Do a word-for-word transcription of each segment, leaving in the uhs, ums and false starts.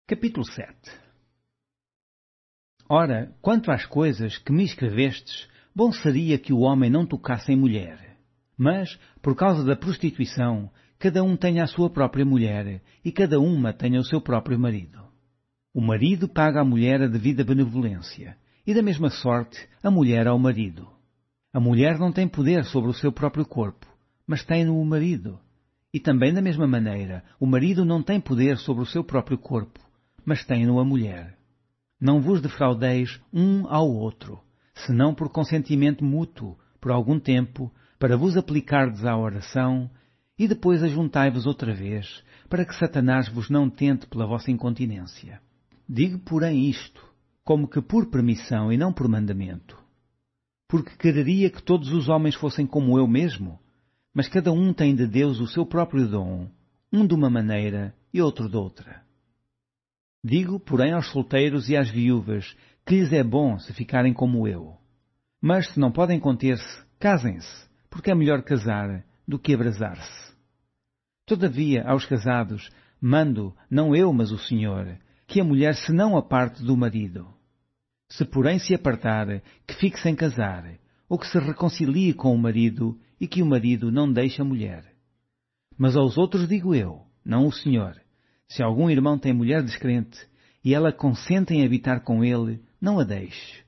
Capítulo sete. Ora, quanto às coisas que me escrevestes, bom seria que o homem não tocasse em mulher. Mas, por causa da prostituição, cada um tenha a sua própria mulher, e cada uma tenha o seu próprio marido. O marido paga à mulher a devida benevolência, e da mesma sorte a mulher ao marido. A mulher não tem poder sobre o seu próprio corpo, mas tem-no o marido. E também da mesma maneira, o marido não tem poder sobre o seu próprio corpo, mas tem-no a mulher. Não vos defraudeis um ao outro, senão por consentimento mútuo, por algum tempo, para vos aplicardes à oração, e depois ajuntai-vos outra vez, para que Satanás vos não tente pela vossa incontinência. Digo, porém, isto, como que por permissão e não por mandamento. Porque quereria que todos os homens fossem como eu mesmo, mas cada um tem de Deus o seu próprio dom, um de uma maneira e outro de outra. Digo, porém, aos solteiros e às viúvas, que lhes é bom se ficarem como eu. Mas, se não podem conter-se, casem-se, porque é melhor casar do que abrasar-se. Todavia, aos casados, mando, não eu, mas o Senhor, que a mulher se não aparte do marido. Se, porém, se apartar, que fique sem casar, ou que se reconcilie com o marido, e que o marido não deixe a mulher. Mas aos outros digo eu, não o Senhor, se algum irmão tem mulher descrente, e ela consente em habitar com ele, não a deixe.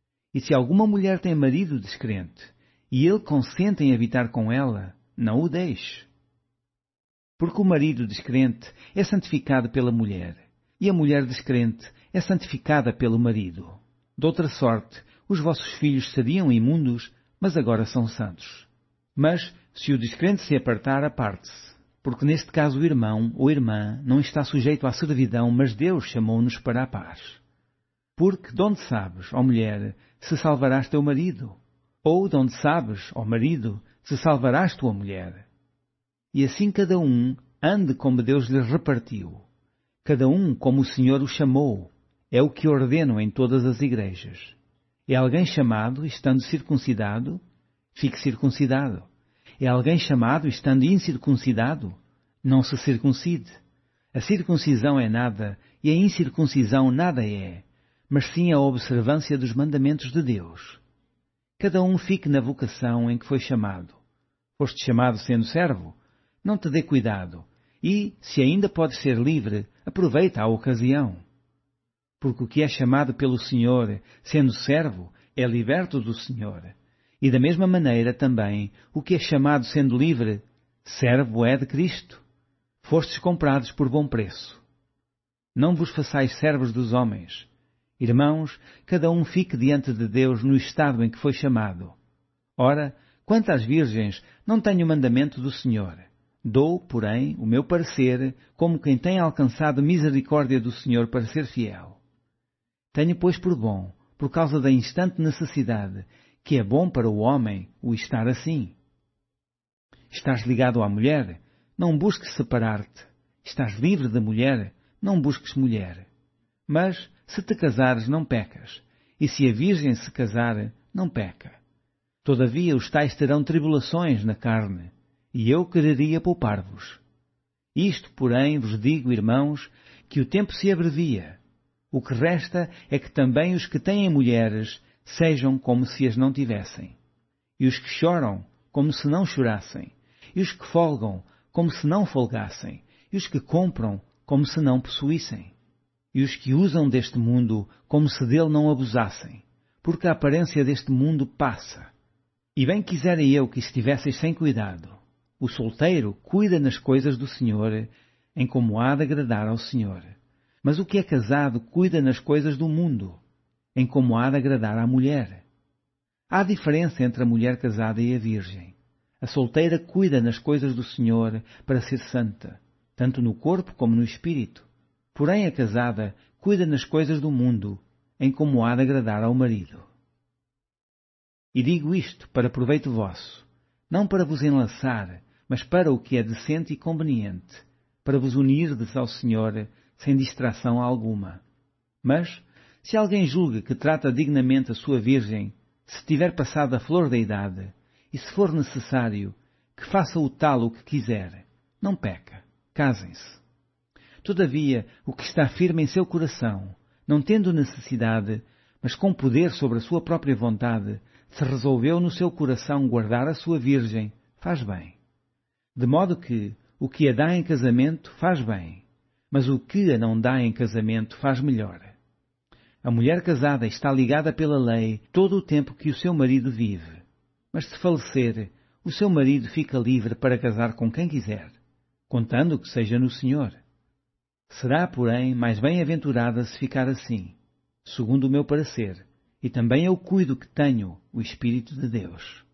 E se alguma mulher tem marido descrente, e ele consente em habitar com ela, não o deixe. Porque o marido descrente é santificado pela mulher, e a mulher descrente é santificada pelo marido. De outra sorte, os vossos filhos seriam imundos, mas agora são santos. Mas, se o descrente se apartar, aparte-se. Porque neste caso o irmão ou irmã não está sujeito à servidão, mas Deus chamou-nos para a paz. Porque, de onde sabes, ó mulher, se salvarás teu marido? Ou, de onde sabes, ó marido, se salvarás tua mulher? E assim cada um ande como Deus lhe repartiu. Cada um como o Senhor o chamou. É o que ordeno em todas as igrejas. É alguém chamado, estando circuncidado? Fique circuncidado. É alguém chamado, estando incircuncidado? Não se circuncide. A circuncisão é nada, e a incircuncisão nada é, mas sim a observância dos mandamentos de Deus. Cada um fique na vocação em que foi chamado. Foste chamado sendo servo? Não te dê cuidado, e, se ainda podes ser livre, aproveita a ocasião. Porque o que é chamado pelo Senhor, sendo servo, é liberto do Senhor. E da mesma maneira também, o que é chamado sendo livre, servo é de Cristo. Fostes comprados por bom preço. Não vos façais servos dos homens. Irmãos, cada um fique diante de Deus no estado em que foi chamado. Ora, quanto às virgens, não tenho mandamento do Senhor. Dou, porém, o meu parecer, como quem tem alcançado misericórdia do Senhor para ser fiel. Tenho, pois, por bom, por causa da instante necessidade, que é bom para o homem o estar assim. Estás ligado à mulher? Não busques separar-te. Estás livre da mulher? Não busques mulher. Mas, se te casares, não pecas. E se a virgem se casar, não peca. Todavia os tais terão tribulações na carne, e eu quereria poupar-vos. Isto, porém, vos digo, irmãos, que o tempo se abrevia. O que resta é que também os que têm mulheres sejam como se as não tivessem. E os que choram, como se não chorassem. E os que folgam, como se não folgassem. E os que compram, como se não possuíssem. E os que usam deste mundo, como se dele não abusassem. Porque a aparência deste mundo passa. E bem quisera eu que estivesseis sem cuidado. O solteiro cuida nas coisas do Senhor, em como há de agradar ao Senhor. Mas o que é casado cuida nas coisas do mundo, em como há de agradar à mulher. Há diferença entre a mulher casada e a virgem. A solteira cuida nas coisas do Senhor para ser santa, tanto no corpo como no espírito. Porém a casada cuida nas coisas do mundo, em como há de agradar ao marido. E digo isto para proveito vosso, não para vos enlaçar, mas para o que é decente e conveniente, para vos unirdes ao Senhor sem distração alguma. Mas, se alguém julga que trata dignamente a sua virgem, se tiver passado a flor da idade, e se for necessário, que faça o tal o que quiser, não peca, casem-se. Todavia, o que está firme em seu coração, não tendo necessidade, mas com poder sobre a sua própria vontade, se resolveu no seu coração guardar a sua virgem, faz bem. De modo que, o que a dá em casamento faz bem, mas o que a não dá em casamento faz melhor. A mulher casada está ligada pela lei todo o tempo que o seu marido vive. Mas se falecer, o seu marido fica livre para casar com quem quiser, contando que seja no Senhor. Será, porém, mais bem-aventurada se ficar assim, segundo o meu parecer, e também eu cuido que tenho o Espírito de Deus.